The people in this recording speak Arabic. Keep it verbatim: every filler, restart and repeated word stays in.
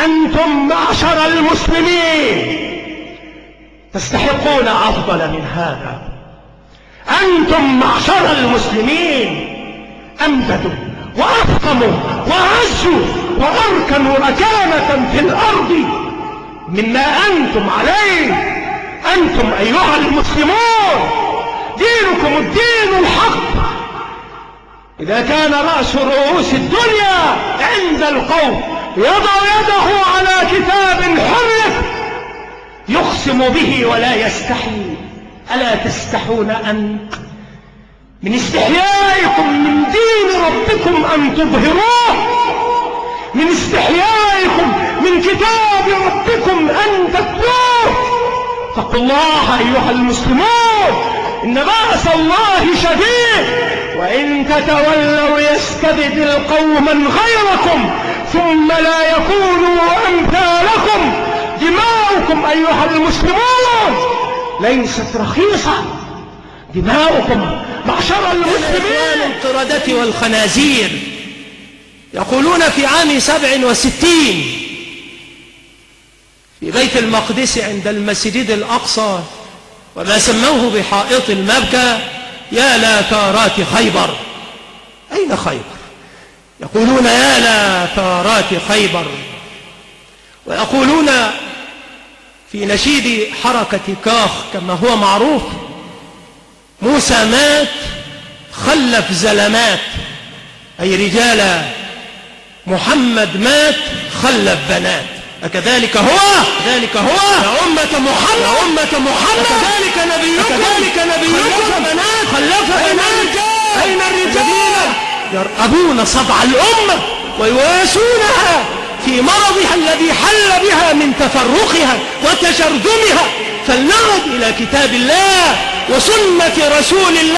أنتم معشر المسلمين تستحقون أفضل من هذا. أنتم معشر المسلمين أمجدوا وأفخموا وأعزوا وأركنوا مكانة في الأرض مما أنتم عليه. أنتم أيها المسلمون دينكم الدين الحق. إذا كان رأس رؤوس الدنيا عند القوم يضع يده على كتاب حرف يقسم به ولا يستحي، ألا تستحون أن من استحيائكم من دين ربكم أن تظهروه؟ من استحيائكم من كتاب ربكم أن تتلوه؟ اتقوا الله أيها المسلمون، إن بأس الله شديد، وإن تتولوا يستبدل قوما غيركم ثم لا يكونوا أمثالكم. دماؤكم أيها المسلمون ليست رخيصة، دماؤكم معشر المسلمين. القردة والخنازير يقولون في عام سبع وستين في بيت المقدس عند المسجد الأقصى وما سموه بحائط المبكى: يا لا ثارات خيبر. أين خيبر؟ يقولون يا لا ثارات خيبر. ويقولون في نشيد حركة كاخ كما هو معروف: موسى مات خلف زلمات، أي رجالا. محمد مات خلف بنات. أكذلك هو؟ كذلك هو يا أمة محمد، يا أمة محمد. كذلك نبيكم، كذلك نبيكم خلف بنات، خلف بنات. أين الرجال يرأبون صدع الأمة ويواسونها في مرضها الذي حل بها من تفرقها وتشرذمها؟ فلنعد إلى كتاب الله وسنة رسول الله.